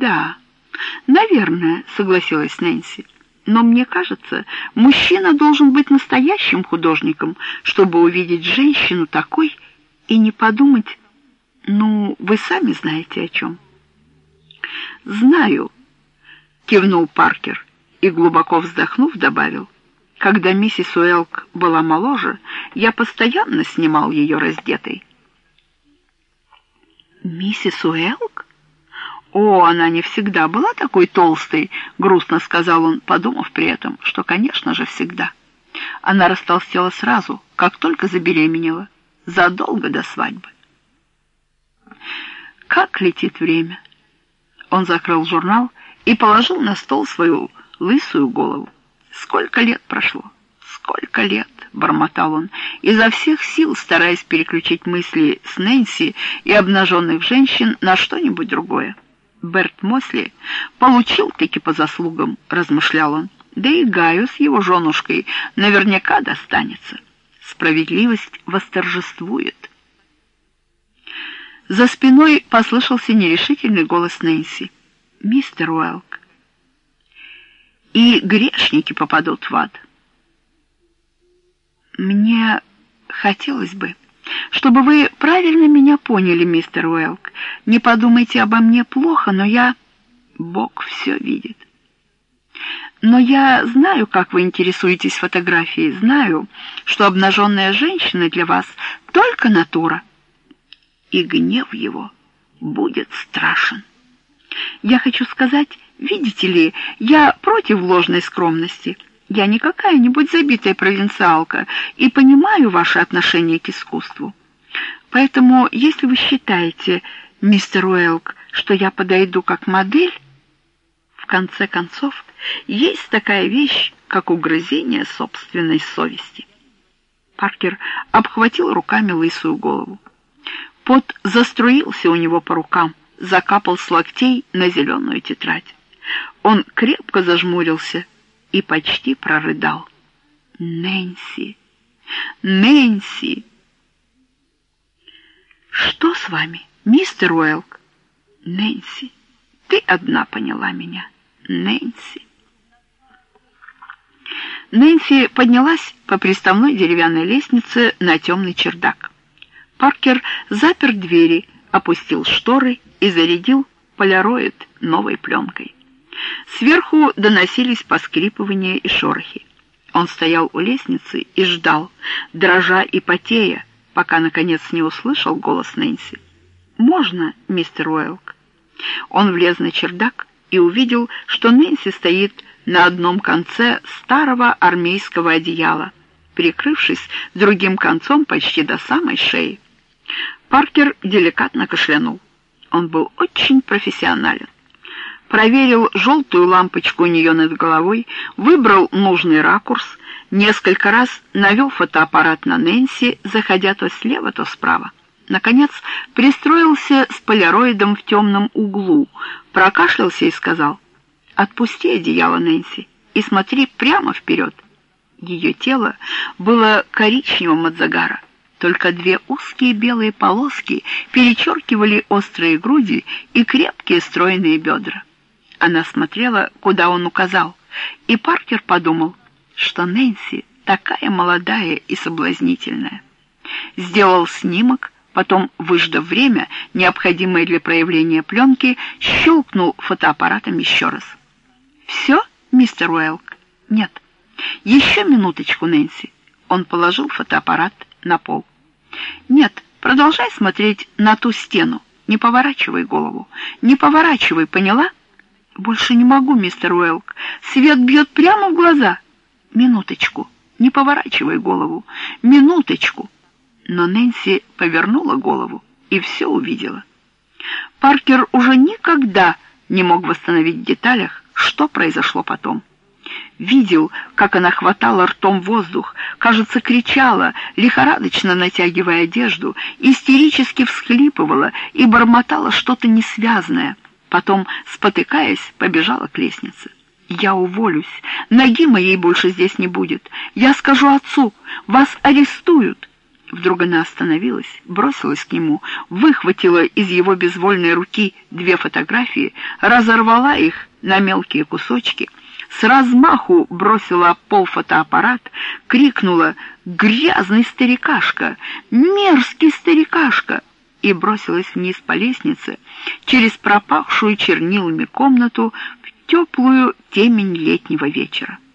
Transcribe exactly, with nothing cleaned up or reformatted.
«Да, наверное», — согласилась Нэнси. «Но мне кажется, мужчина должен быть настоящим художником, чтобы увидеть женщину такой и не подумать, ну, вы сами знаете о чем». «Знаю», — кивнул Паркер и, глубоко вздохнув, добавил: «когда миссис Уэлк была моложе, я постоянно снимал ее раздетой». «Миссис Уэлк? О, она не всегда была такой толстой», — грустно сказал он, подумав при этом, что, конечно же, всегда. Она растолстела сразу, как только забеременела, задолго до свадьбы. Как летит время! Он закрыл журнал и положил на стол свою лысую голову. «Сколько лет прошло! Сколько лет!» — бормотал он, изо всех сил стараясь переключить мысли с Нэнси и обнаженных женщин на что-нибудь другое. «Берт Мосли получил-таки по заслугам», — размышлял он, «да и Гаю с его женушкой наверняка достанется. Справедливость восторжествует». За спиной послышался нерешительный голос Нэнси. «Мистер Уэлк, и грешники попадут в ад». «Мне хотелось бы, чтобы вы правильно меня поняли, мистер Уэлк. Не подумайте обо мне плохо, но я... Бог все видит. Но я знаю, как вы интересуетесь фотографией, знаю, что обнаженная женщина для вас только натура. И гнев его будет страшен. Я хочу сказать, видите ли, я против ложной скромности. Я не какая-нибудь забитая провинциалка и понимаю ваше отношение к искусству. Поэтому, если вы считаете, мистер Уэлк, что я подойду как модель, в конце концов, есть такая вещь, как угрызение собственной совести». Паркер обхватил руками лысую голову. Пот заструился у него по рукам, закапал с локтей на зеленую тетрадь. Он крепко зажмурился и почти прорыдал. «Нэнси! Нэнси!» «Что с вами, мистер Уэлк?» «Нэнси, ты одна поняла меня, Нэнси». Нэнси поднялась по приставной деревянной лестнице на темный чердак. Паркер запер двери, опустил шторы и зарядил поляроид новой пленкой. Сверху доносились поскрипывания и шорохи. Он стоял у лестницы и ждал, дрожа и потея, пока, наконец, не услышал голос Нэнси. «Можно, мистер Уэлк?» Он влез на чердак и увидел, что Нэнси стоит на одном конце старого армейского одеяла, прикрывшись другим концом почти до самой шеи. Паркер деликатно кашлянул. Он был очень профессионален. Проверил желтую лампочку у нее над головой, выбрал нужный ракурс, несколько раз навел фотоаппарат на Нэнси, заходя то слева, то справа. Наконец пристроился с поляроидом в темном углу, прокашлялся и сказал: «Отпусти одеяло, Нэнси, и смотри прямо вперед». Ее тело было коричневым от загара. Только две узкие белые полоски перечеркивали острые груди и крепкие стройные бедра. Она смотрела, куда он указал, и Паркер подумал, что Нэнси такая молодая и соблазнительная. Сделал снимок, потом, выждав время, необходимое для проявления пленки, щелкнул фотоаппаратом еще раз. «Все, мистер Уэлк?» «Нет. Еще минуточку, Нэнси». Он положил фотоаппарат на пол. «Нет, продолжай смотреть на ту стену. Не поворачивай голову. Не поворачивай, поняла?» «Больше не могу, мистер Уэлк. Свет бьет прямо в глаза». «Минуточку. Не поворачивай голову. Минуточку». Но Нэнси повернула голову и все увидела. Паркер уже никогда не мог восстановить в деталях, что произошло потом. Видел, как она хватала ртом воздух, кажется, кричала, лихорадочно натягивая одежду, истерически всхлипывала и бормотала что-то несвязное. Потом, спотыкаясь, побежала к лестнице. «Я уволюсь. Ноги моей больше здесь не будет. Я скажу отцу. Вас арестуют». Вдруг она остановилась, бросилась к нему, выхватила из его безвольной руки две фотографии, разорвала их на мелкие кусочки, с размаху бросила об пол фотоаппарат, крикнула «Грязный старикашка! Мерзкий старикашка!» и бросилась вниз по лестнице, через пропахшую чернилами комнату в теплую темень летнего вечера.